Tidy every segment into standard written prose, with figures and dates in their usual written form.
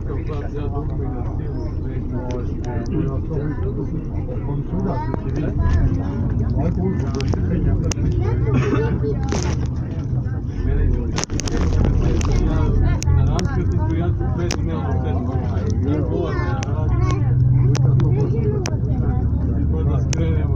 ovakav sad, ja dugme na silu, na raskrsnicu ja ću 5 dnevno sedmi, kod da skrenemo.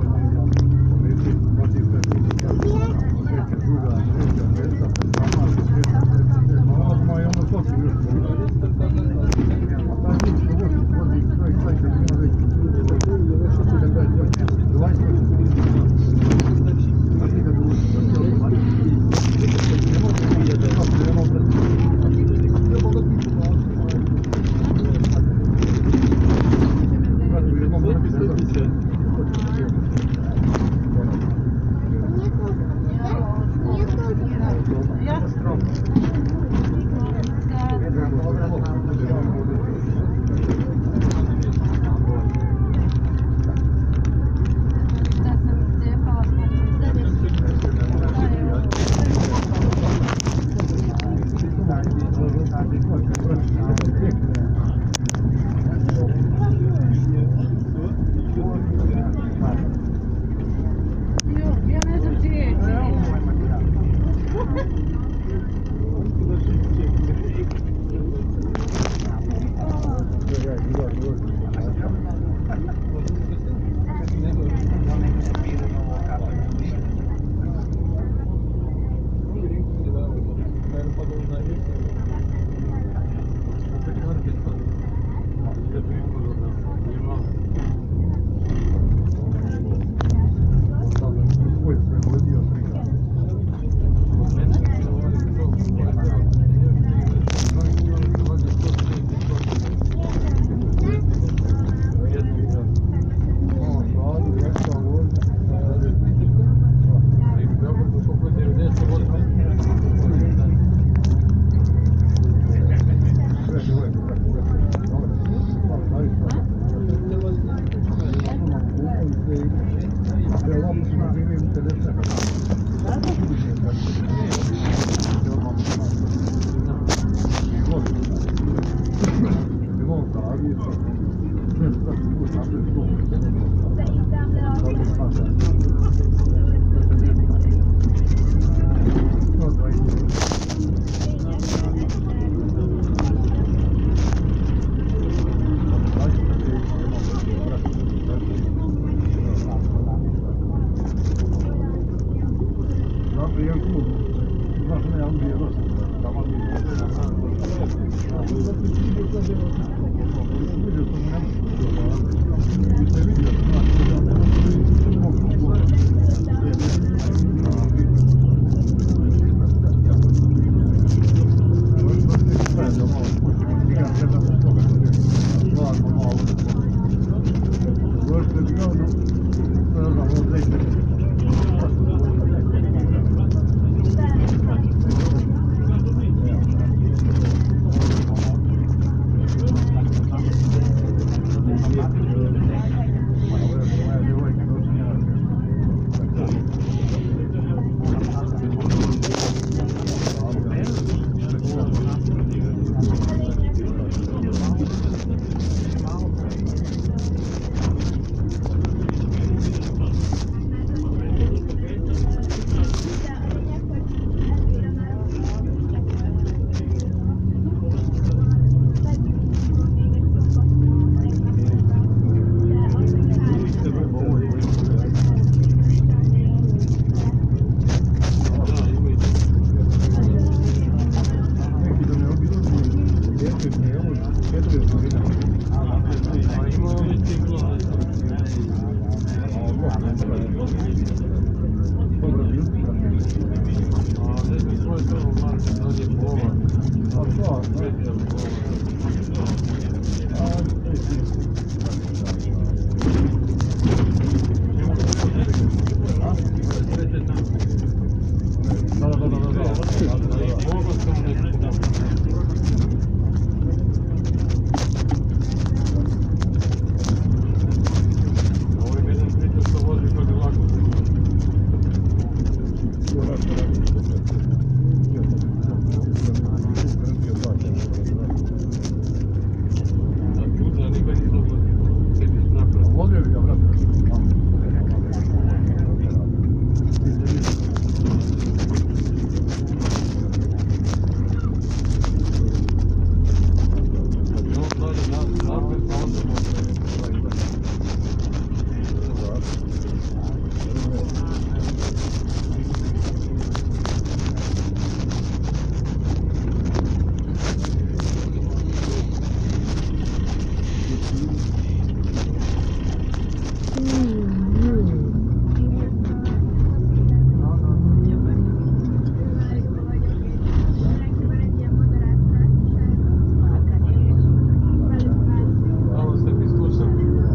Malo se mi slušam.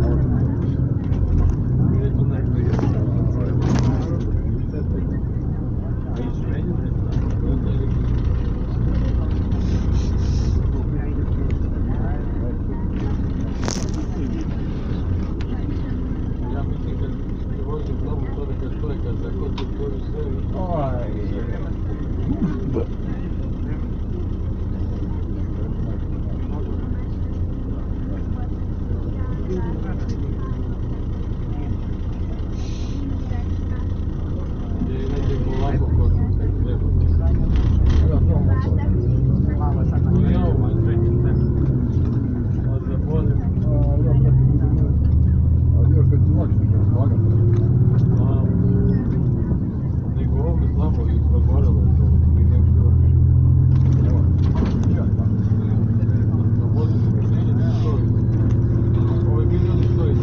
Gdje tu neko je? A ići meni ne znam. Ja mislim kad se vozim tamo čovjeka zakoči koju sve gdje je negdje polako kod treba. No ja ovo je treći tem. Od zaborim. Nego ovdje slabo i proborilo je to. Idem što. Na vodu se počinje ne stoji. Ove milioni stoji.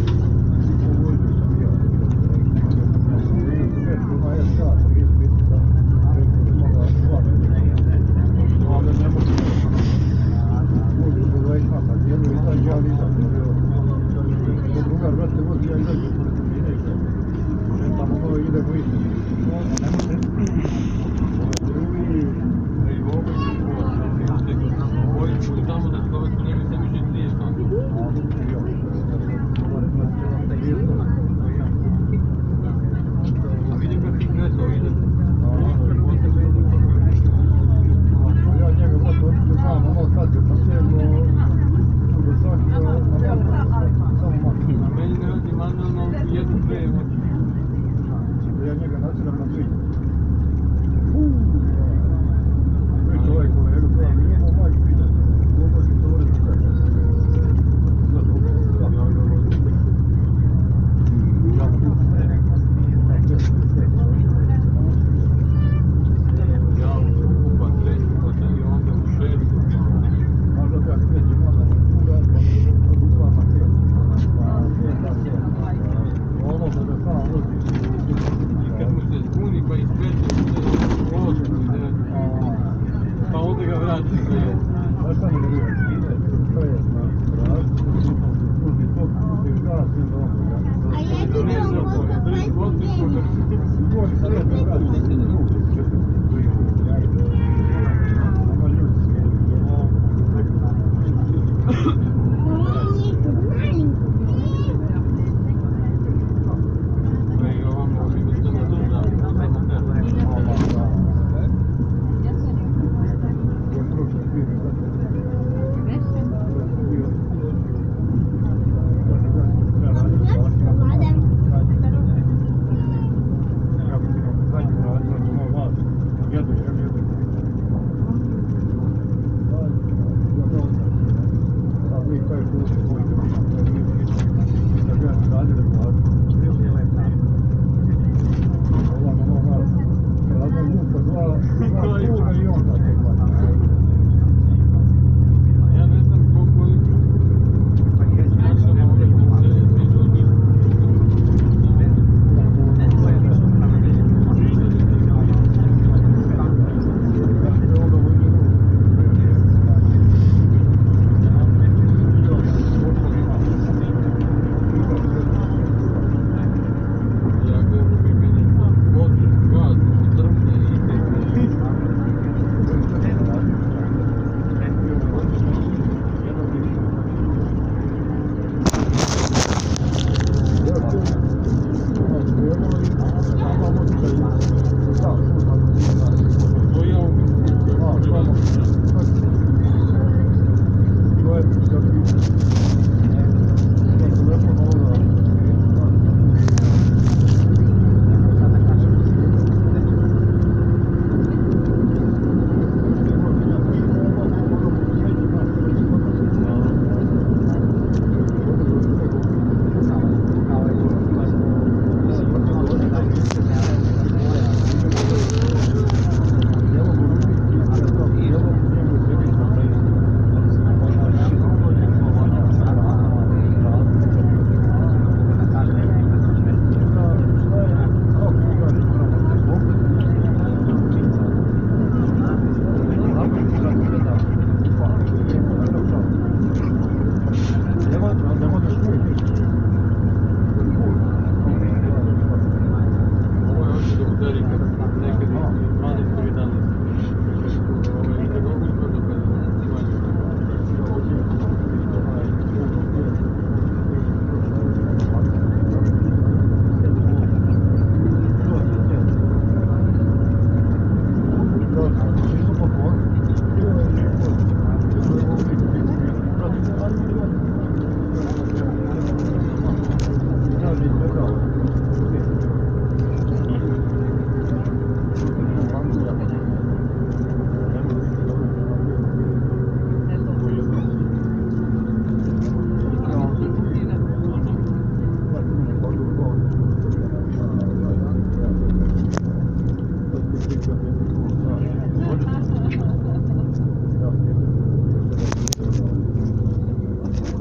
Tamo da čovjeku ne bi se više trije stati. A vidim kako je kresao, ide. Ja njega mogu znam, ono sad je posebno A meni ne radi manualno jednu dve. ja njega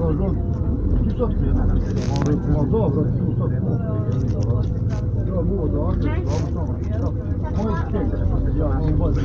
då, du satt med. Man sa att du satt med. Jag mår dagar, så har man skräck. Ja, man bara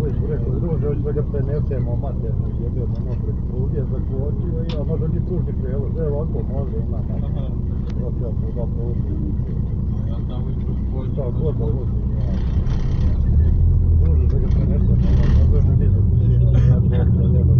Oj, rekao, druže, hoće da ga prenesemo maternu, jebio na napred pruge, zakočio i, a može biti pružni prijevoz, ovako može, ima mater. Zato ja to da pružim. Ja tamo i kroz polje. Šta god da vozim, ja. Druže, da ga prenesemo, ne može ni za kusina, ja to da nema.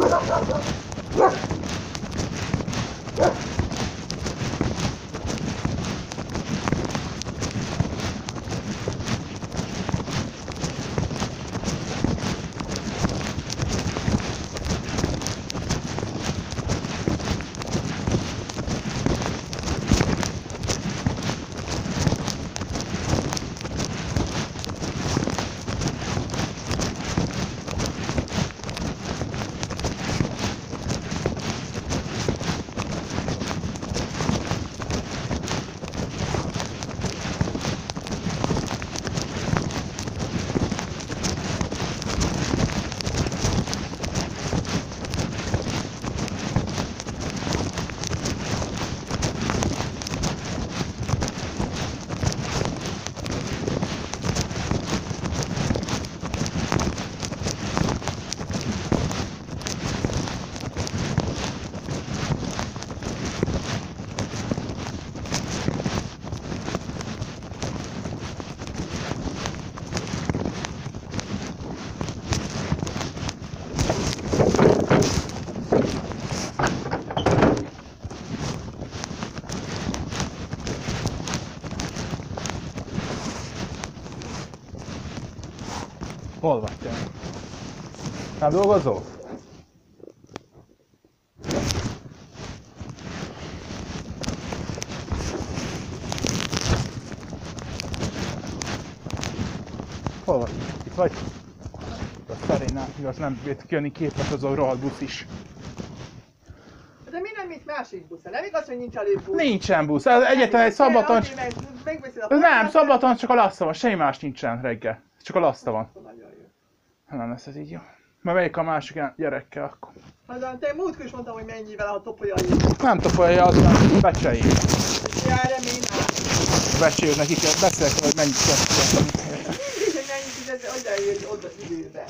Hol vagy te? Nem dolgozol? Hol vagy? Itt vagy? A Szerénál, igaz, nem bírt kijönni képes az a rohadt busz is. De mi nem itt másik busz? Nem igaz, hogy nincs elég busz? Nincsen busz, ez egyetlen egy Szombaton... Megbeszél a Nem, Szombaton csak a lassza van, semmi más nincsen reggel. Csak a lassza van. Nagyon jó. Nem lesz ez így jó. Mert melyik a másik gyerekkel akkor? Hát te múltkor is mondtam, hogy mennyivel a topolyai. Nem topolja, az nem becseljék. Jár, én Becséljük nekik, beszélek, hogy mennyit kell fizetni. mindig, hogy mennyit fizetni, hogy eljöjj oda időbe.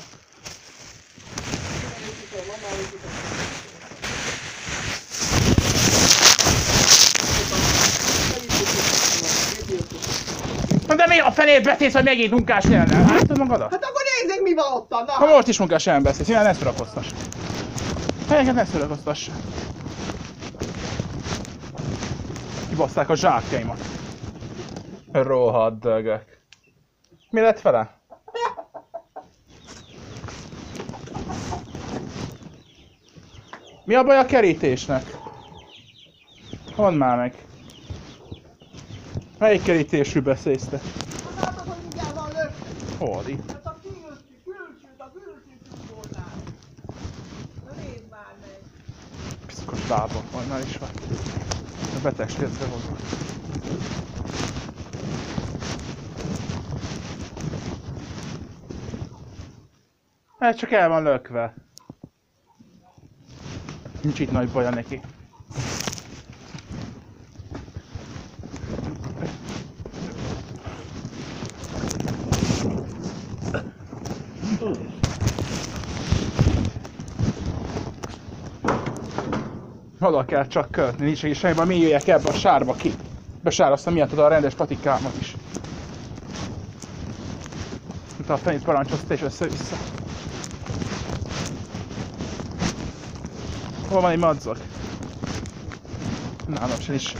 De mi a felét beszélsz, hogy megint munkás jelen? Látod magadat? Hát akkor nézzük, mi van ott, na! Ha most is munkás jelen beszélsz, ilyen ne szórakoztass. Helyeket ne szórakoztass. Kibaszták a zsákjaimat. Rohadt dögök. Mi lett vele? Mi a baj a kerítésnek? Mondd már meg. Melyik kerítésről beszélsz te? Hát látod, hogy mindjárt van lökni. Hol itt? Hát a külsőt volnál. Na nézd már meg. Piszkos lábam, majd már is van. A betegstérzve volna. Hát csak el van lökve. Nincs itt nagy baja neki. Oda kell csak kötni, nincs is semmi, mi jöjjek ebbe a sárba ki. Besároztam miattad a rendes patikámat is. Mint a fenét parancsozta és össze-vissza. Hol van egy madzag? Nálam sem is.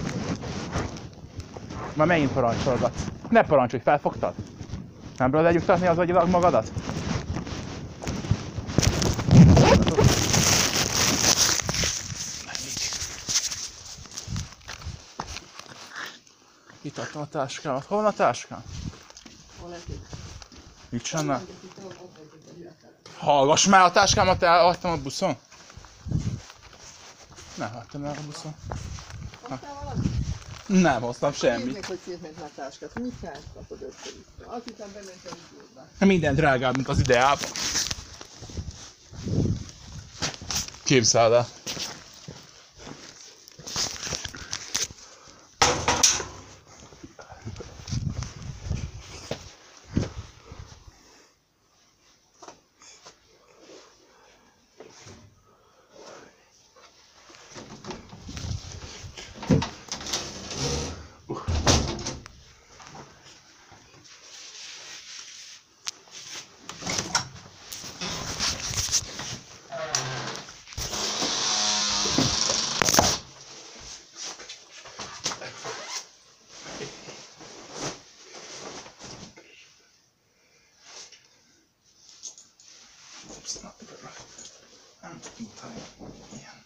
Már megint parancsolgatsz. Ne parancsolj, felfogtad? Nem bírod elnyugtatni az agyilag magadat? Itt adtam a táskámat. Hol van a táskám? Mit csinál? Hallgass már, a táskámat elhagytam a buszon. Nem hagytam el a buszon. Nem hoztam semmit. Nézd meg, hogy szétment már táskát. Mit kapod össze-vissza? Azt hiszem, bementem időbe. Minden drágább, mint az ideában. Képzeld el. Ilyen.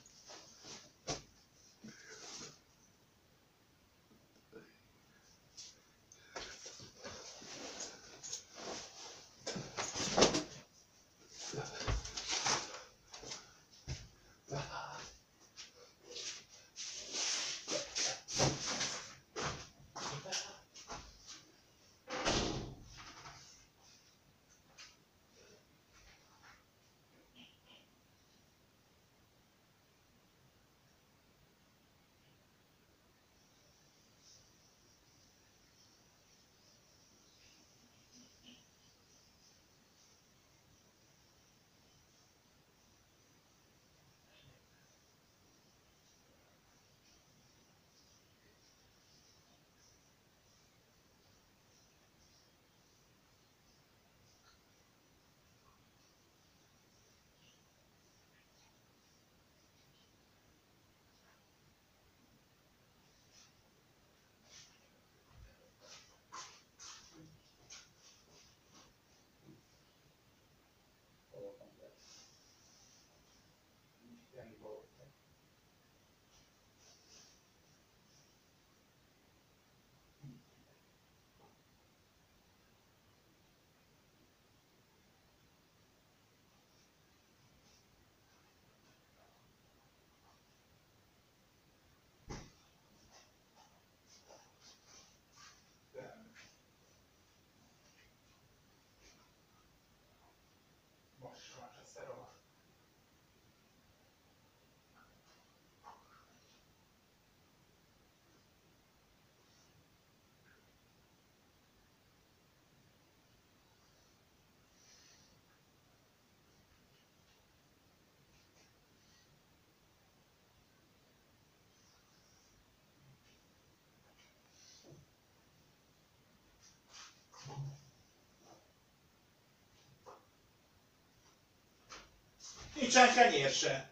Nincsen kenyér se.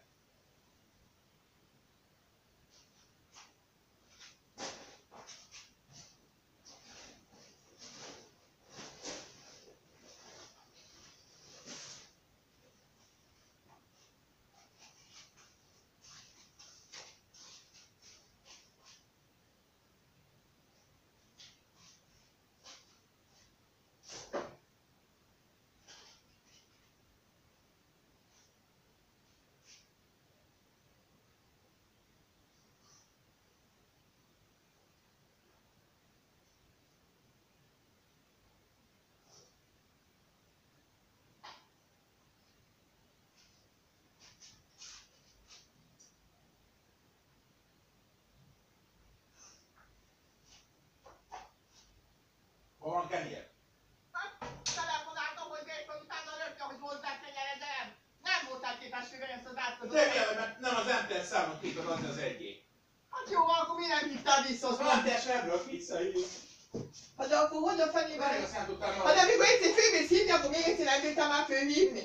Hol van kenyér? Telefonáltam, hogy végül utána rögtön, hogy hozzá kenyeret, de nem voltál képes tőle ezt az átkozót. De mi, mert nem az MTS számot ki tudod adni az egyik. Hát jó, akkor mi nem hívtál vissza? Az MTS ebből visszahív. Hát de akkor hogy a fenében? Meg azt nem tudtam Hát de amikor egyszer fővész hívni, akkor még egyszer nem tudtam már főhívni.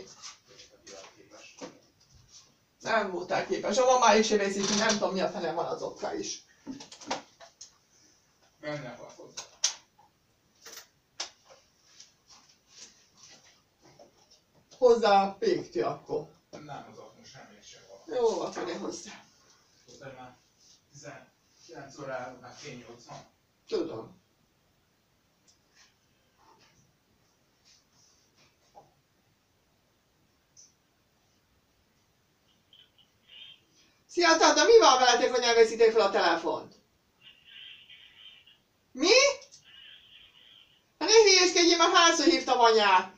Nem voltál képes. A mamáig se veszik, nem tudom mi a fene van azokkal is. Benne van hozzá. Hozzá a péktű akkor. Nem hozok most semmi sem van. Jó, akkor ne hozzá. Tudod már 19 órára, már fél 8 van. Tudom. Szia, tata, mi van veletek, hogy nem veszitek fel a telefont? Mi? Hát ne hülyéskedjél, már hányszor hívtam anyát?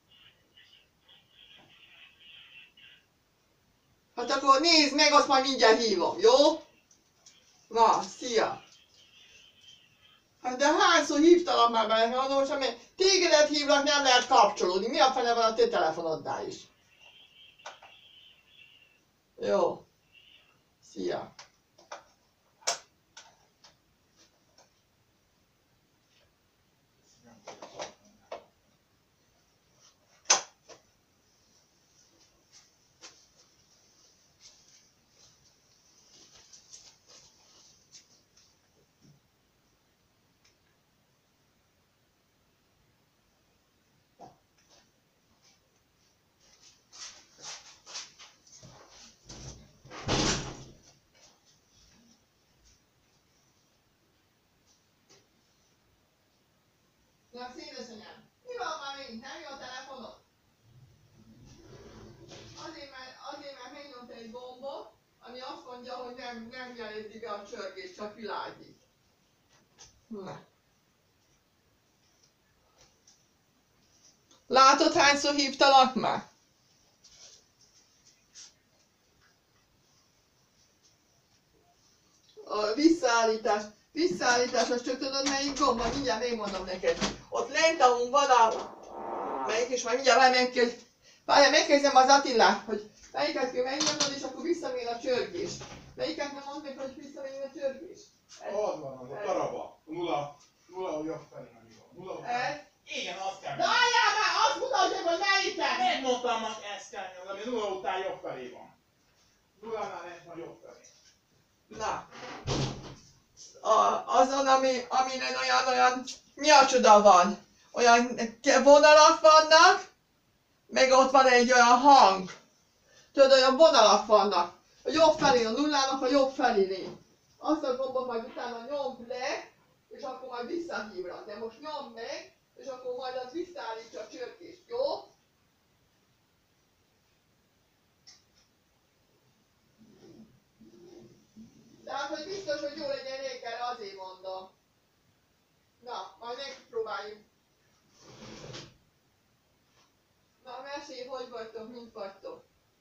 Hát akkor nézd meg, azt majd mindjárt hívom, jó? Na, szia! Hát de hányszor hívtalak már bele, mondom, most amely tégedet hívlak, nem lehet kapcsolódni. Mi a fene van a te telefonoddál is? Jó. Szia. nem jelenti be a csörgés, csak világít. Na. Látod, hányszor hívtalak már? A visszaállítás, azt csak tudod melyik gomb, majd mindjárt megmondom neked. Ott lent, ahol van a... Melyik is, majd mindjárt megkezdem az Attilát, hogy melyiket kell megnyomnod, és akkor visszamér a csörgés. Melyiket nem mondd meg, hogy visszamér a csörgés? Ott van az a daraba. Nulla jobb felé nem jó. Ez? Igen, azt kell. Várjál már, azt mutatja, hogy melyiket! Megmondtam, hogy ezt kell nyomni, ami nulla után jobb felé van. Nullánál egy van jobb felé. Na. Azon, aminen olyan, mi a csoda van? Olyan vonalak vannak, meg ott van egy olyan hang. Tudod, olyan vonalak vannak. A jobb felé a nullának, a jobb felé. Azt a gombot majd utána nyomd le, és akkor majd visszahívlak. De most nyomd meg, és akkor majd az visszaállítsa a csörgést, jó? Tehát, hogy biztos, hogy jó legyen ékel, azért mondom. Na, majd megpróbáljuk. Na, mesélj, hogy vagytok, mint vagytok?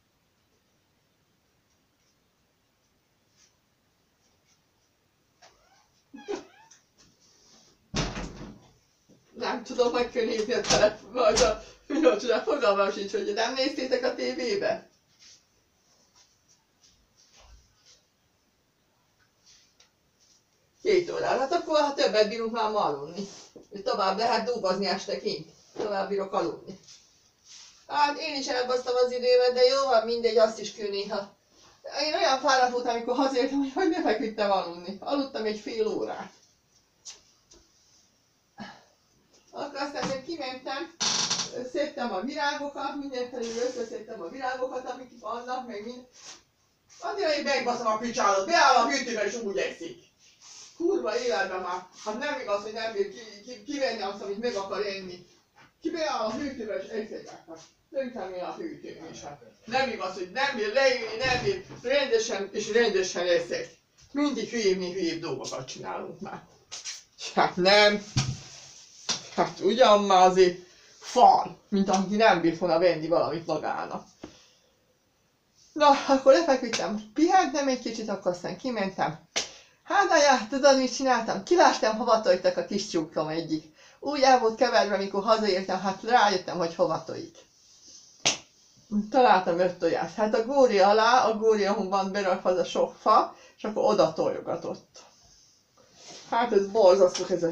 Nem tudom, hogy kell nézni a telefon, vagy a videócsodát, fogalmam sincs, hogy nem néztétek a tévébe? Két órán, hát akkor ha többet bírunk már ma aludni. Tovább lehet dolgozni este kint. Tovább bírok aludni. Hát én is elbasztam az időmet, de jó van, mindegy, azt is kell néha. Én olyan fáradt voltam, amikor hazértem, hogy ne feküdtem aludni. Aludtam egy fél órát. Akkor aztán még kimentem, szedtem a virágokat, mindenfelé összeszedtem a virágokat, amik vannak, meg mind. Addig, hogy megbaszom a picsálót, beáll a hűtőbe és úgy eszik. Kurva életben már, hát nem igaz, hogy nem bír kivenni azt, amit meg akar enni. Ki beáll a hűtőbe és eszik. Hát tönkre mi a hűtőn is. Hát nem igaz, hogy nem bír leülni, nem bír rendesen és rendesen eszek. Mindig hülyébb dolgokat csinálunk már. Hát nem. Hát ugyan már azért fal, mint aki nem bír volna venni valamit magának. Na, akkor lefeküdtem, pihentem egy kicsit, akkor aztán kimentem. Hát anyá, tudod mit csináltam? Kilástam, hova tojtak a kis tyúkom egyik. Úgy el volt keverve, amikor hazaértem, hát rájöttem, hogy hova tojik. Találtam 5 tojást. Hát a gória alá, a góriahon van berakva az a sok fa, és akkor oda tojogatott. Hát ez borzasztó ez a...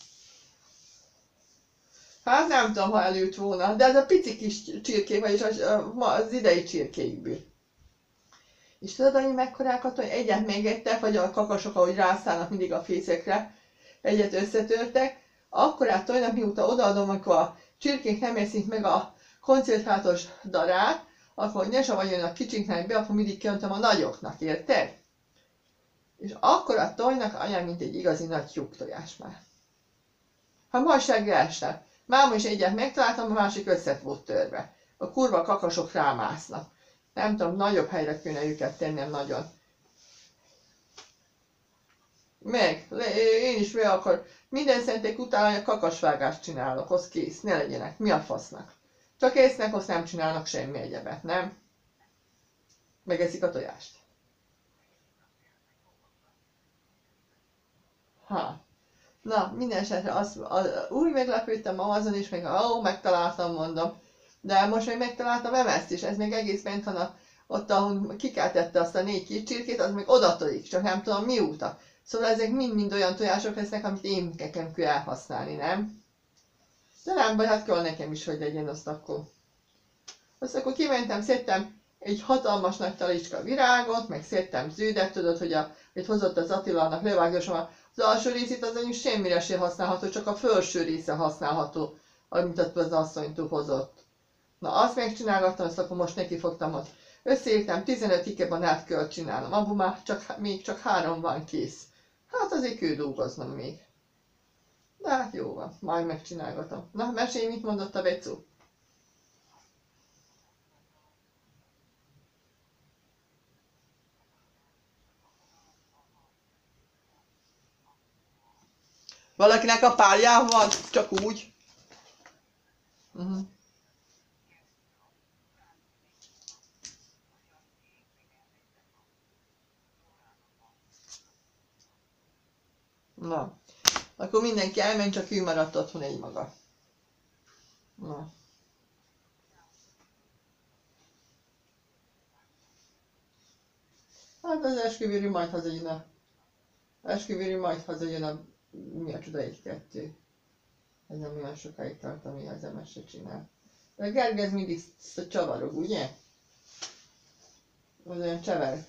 Hát nem tudom, ha elült volna, de ez a pici kis csirkék, vagyis az idei csirkékből. És tudod, hogy mekkorákat, hogy egyet megettek, vagy a kakasok, ahogy rászállnak mindig a fészekre, egyet összetörtek, akkorát tojnak, mióta odaadom, amikor a csirkék nem eszik meg a koncentrátos darát, akkor ne savadjon a kicsinknek be, akkor mindig kiöntöm a nagyoknak, érted? És akkorát tojnak, anyám, mint egy igazi nagy tyúktojás már. Hát ma reggel sem. Máma is egyet megtaláltam, a másik összet volt törve. A kurva kakasok rámásznak. Nem tudom, nagyobb helyre kéne őket tennem nagyon. Én is meg akar. Minden szentek után a kakasvágást csinálok, az kész, ne legyenek. Mi a fasznak? Csak észnek, azt nem csinálnak semmi egyebet, nem? Megeszik a tojást. Ha. Na, minden esetre úgy meglepődtem Amazon is, meg megtaláltam, mondom. De most még megtaláltam ezt is, ez még egész bent van ott, ahol kikeltette azt a 4 kis csirkét, az még oda tojik, csak nem tudom mióta. Szóval ezek mind olyan tojások lesznek, amit én nekem kell elhasználni, nem? De nem baj, hát kell nekem is, hogy legyen azt akkor. Azt akkor kimentem, szedtem egy hatalmas nagy talicska virágot, meg szedtem zöldet, tudod, hogy itt hozott az Attila, annak levágósom, az alsó részét az anyag semmire sem használható, csak a felső része használható, amit az asszonytól hozott. Na, azt megcsinálgattam, azt akkor most neki fogtam, hogy összeírtam, 15 ikebanát kell csinálnom, abban már még csak 3 van kész. Hát azért kell dolgoznom még. De hát jó van, majd megcsinálgatom. Na, mesélj, mit mondott a Becu? Valakinek a párján van, csak úgy. Na, akkor mindenki elment, csak ő maradt otthon egymaga. Na. Hát az esküvőri majd hazajön a... Mi a csoda 1-2. Ez nem olyan sokáig tart, ami az MS-e csinál. De a Gergő ez mindig csavarog, ugye? Az olyan csavar.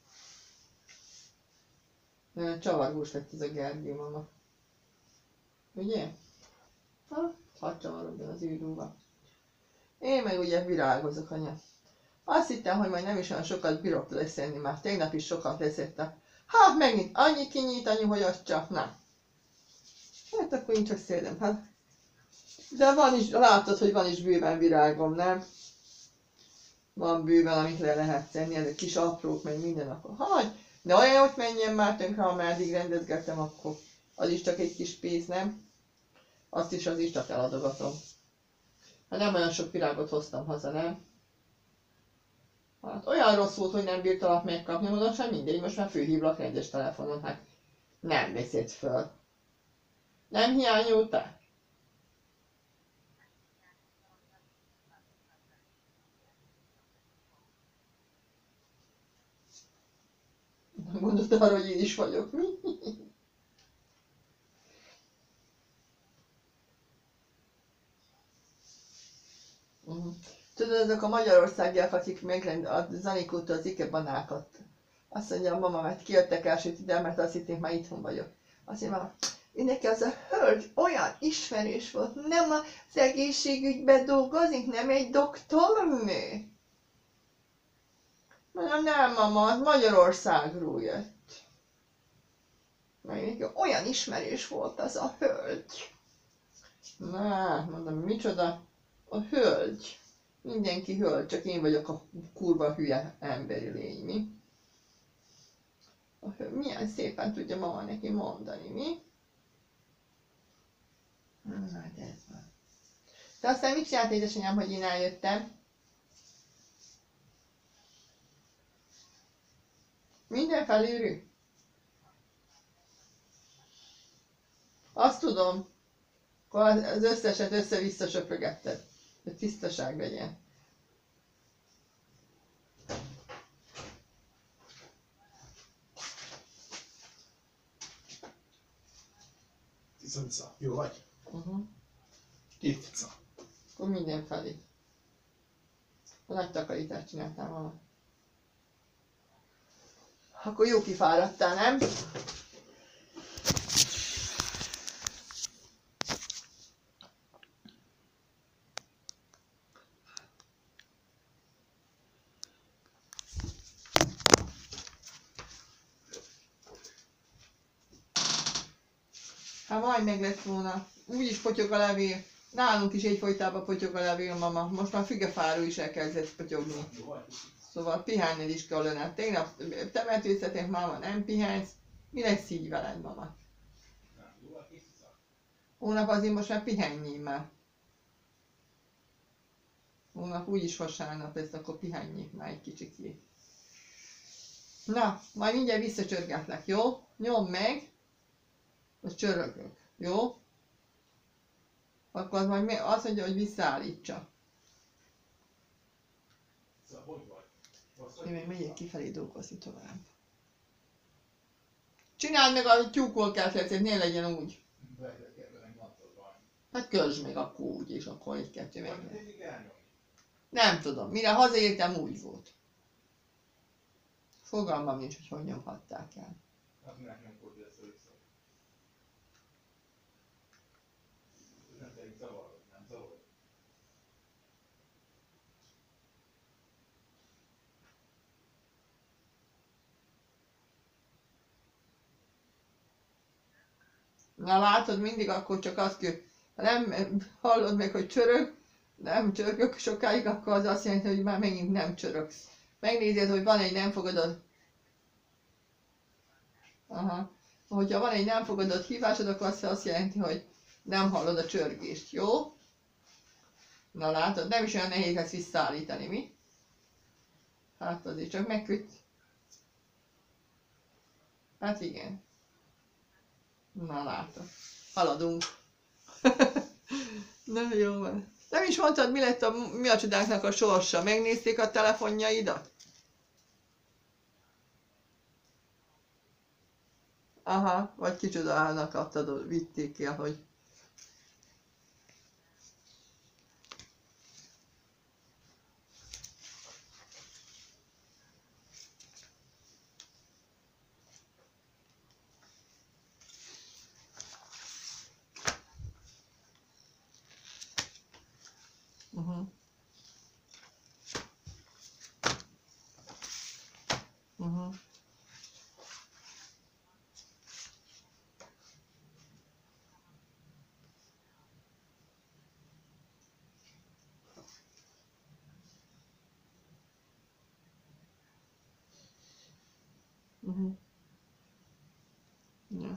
Csavargós lett ez a Gergő mama. Ugye? Ha csavarogjon az űrúva. Én meg ugye virágozok, anya. Azt hittem, hogy majd nem is olyan sokat bírok leszenni, már tegnap is sokat leszettem. Hát megint annyi kinyitani, hogy az csak nem. Hát akkor én csak szédem, hát. De van is, látod, hogy van is bőven virágom, nem? Van bőven, amit le lehet tenni, ezek kis aprók, meg minden, akkor hagy. De olyan, hogy menjen már tönkre, ha már eddig rendezgettem, akkor az is csak egy kis pénz, nem? Az is csak eladogatom. Hát nem olyan sok virágot hoztam haza, nem? Hát olyan rossz volt, hogy nem bírtalak megkapni, mondom, sem mindegy, most már fölhívlak rendes telefonon, hát nem veszed föl. Nem hiányoltál? Mondod arra, hogy én is vagyok, mi? Tudod, azok a magyarországiak, akik a Zanikótól az ikebanákat. Azt mondja a mama, mert kijöttek elsőt ide, mert azt hitték, már itthon vagyok. Azt mondja, neki az a hölgy olyan ismerős volt, nem az egészségügyben dolgozik, nem egy doktornő. Mondom, nem mama, az Magyarországról jött. Meg neki olyan ismerős volt az a hölgy. Na, mondom, micsoda? A hölgy. Mindenki hölgy, csak én vagyok a kurva hülye emberi lény, mi? Milyen szépen tudja mama neki mondani, mi? Hát ez van. De aztán mit csinált édesanyám, hogy én eljöttem? Minden felülről? Azt tudom. Akkor az összeset össze-vissza söprögetted. Hogy tisztaság legyen. Tisza, jó vagy? Tisza. Akkor mindenfelé. A nagy takarítást csináltál volna. Akkor jó kifáradtál, nem? Hát majd meg lett volna. Úgyis potyog a levél. Nálunk is egyfolytában potyog a levél, mama. Most már fügefáról is elkezdett potyogni. Szóval pihálnod is kellene. Tegnap temetőztetek, máma, nem pihensz. Mi lesz így veled, mama? Hónap azért most már pihenjél már. Hónap úgyis vasárnap lesz, akkor pihenjék már egy kicsikét. Na, majd mindjárt visszacsörgetlek, jó? Nyomd meg. Most csörögök, jó? Akkor az majd azt mondja, hogy visszaállítsa. Én még megyek kifelé dolgozni tovább. Csináld meg a tyúkolkát, ne legyen úgy. Hát közd meg akkor úgy, és akkor egy-kettő meg. Nem tudom, mire hazaértem úgy volt. Fogalmam nincs, hogy nyomhatták el. Na látod, mindig akkor csak azt kell, ha nem hallod meg, hogy csörög, nem csörgök sokáig, akkor az azt jelenti, hogy már megint nem csörögsz. Megnézed, hogy van egy nem fogadod. Aha. Hogyha van egy nem fogadott hívásod, akkor azt jelenti, hogy nem hallod a csörgést, jó? Na látod, nem is olyan nehéz ezt visszaállítani, mi? Hát azért csak megköt. Hát igen. Na látod. Haladunk. Na jó van. Nem is mondtad, mi lett mi a csodáknak a sorsa? Megnézték a telefonjaidat? Aha, vagy kicsodának adtad, vitték el, hogy... Uh-huh. Uh-huh. Uh-huh. Ja.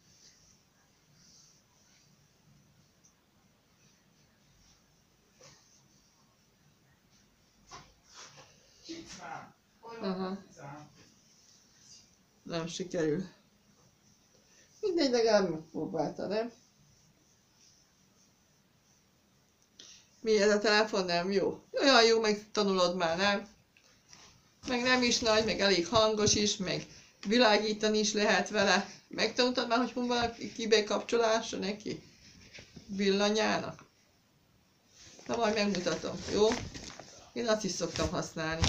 Aha. Nem sikerül. Mindegy, legalább megpróbálta, nem? Mi ez a telefon nem jó? Olyan jó, meg tanulod már, nem? Meg nem is nagy, meg elég hangos is, meg világítani is lehet vele. Megtanultad már, hogy hol van a kibekapcsolása neki? Villanyának? Na majd megmutatom, jó? Én azt is szoktam használni.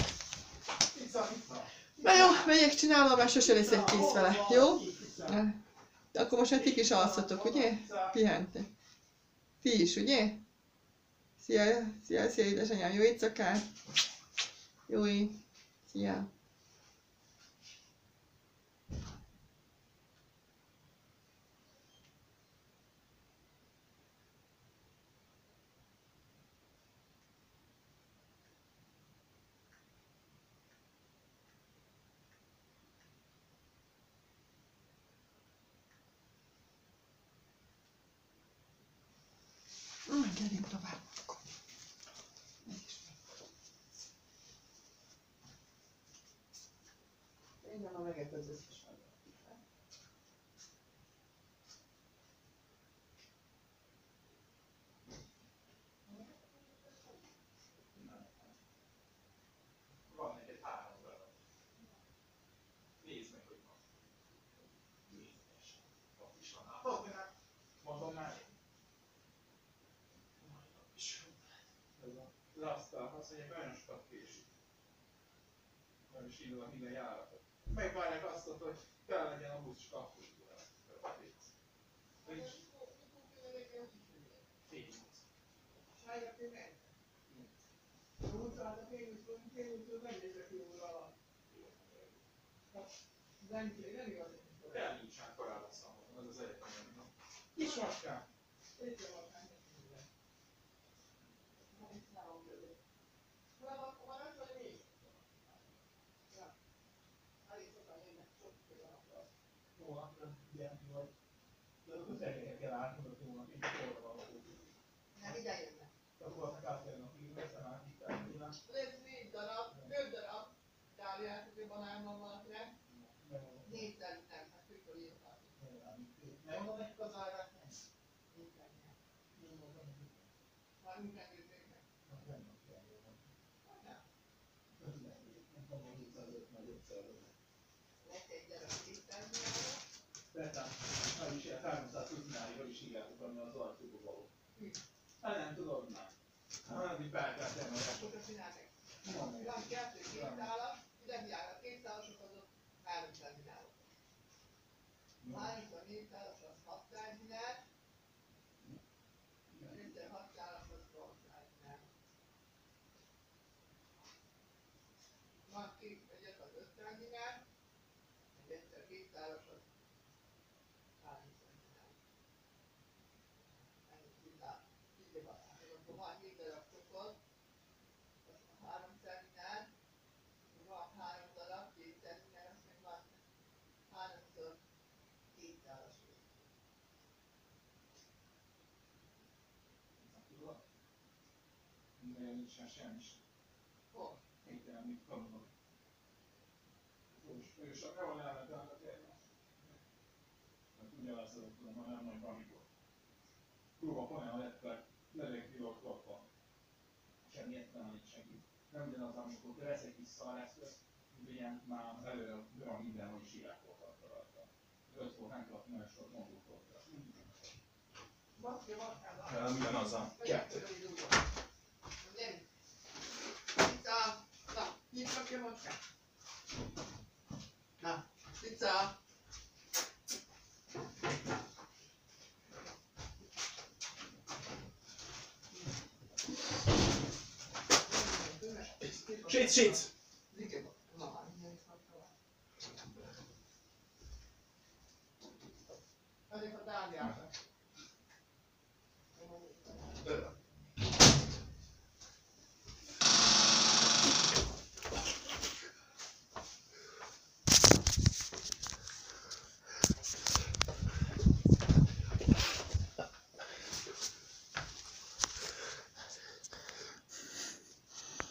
Na jó, megyek, csinálom, mert sose leszek kész vele, jó? De akkor most egy is alszatok, ugye? Pihentek. Ti is, ugye? Szia, szia, szia, édesanyám, jó éjszakát! Jó éj! Szia! Gyerünk tovább. Igen, a megett az összes Van neked 3 darab. Nézd meg, hogy van. Nézd. Ott is van. Mondom már. Lasztal, azt mondják, nagyon sokat késik. Nem is indul a minden járatot. Megvárják azt, hogy kell legyen a busz kapcsolódóra. Nincs. El nincsen korábban számoltam, ez az egyetemen. Kis macskám. Nem, ide jönnek. Lesz 4 darab, 5 darab. Tárját, hogy banánban valakinek. 4 szerintem, hát mikor írtak. Megmondom nekik az árát? Már úgy megnézzék meg. Lesz egy darab 200 milliárd. Betám, nem is ilyen 320-nál is írjátok, ami az arcukba való. Hát nem tudod már. Hát így be kell tenni. Akkor csinálják. Van 2 szálas, ide hiány a 2 szálasok azok 300 milliárd. 3x4 szálas az 600 milliárd. 6 szálas az 800 milliárd. Van 2 egyet az 500 milliárd. Egy egyszer 2 szálas az 300 milliárd. Ennyi tisztán. Így van. Akkor van 7 darab csokol. Az 300 milliárd. Van 3 darab, 200 milliárd, azt meg van 3x200 nincsen semmi sem. Hol? Végtelen, mit kapnak. És a jól elment a térben. Hát ugyanazt tudom, ha nem majd valamikor. Próba olyan lettek, levegőt van. Semmi értelme nincs senki. Nem ugyanaz, amikor te vesz egy kis szareszközt, ilyen már előre van minden, hogy sírák voltak rajta. 5 volt, nem kapni, mert sok mondók voltak. Baszki, baszki. Nem ugyanaz a kettő. Cica! Na, hívnak ki a macskát. Na, Cica! Sic, sic! Na, Elég a tárgyát.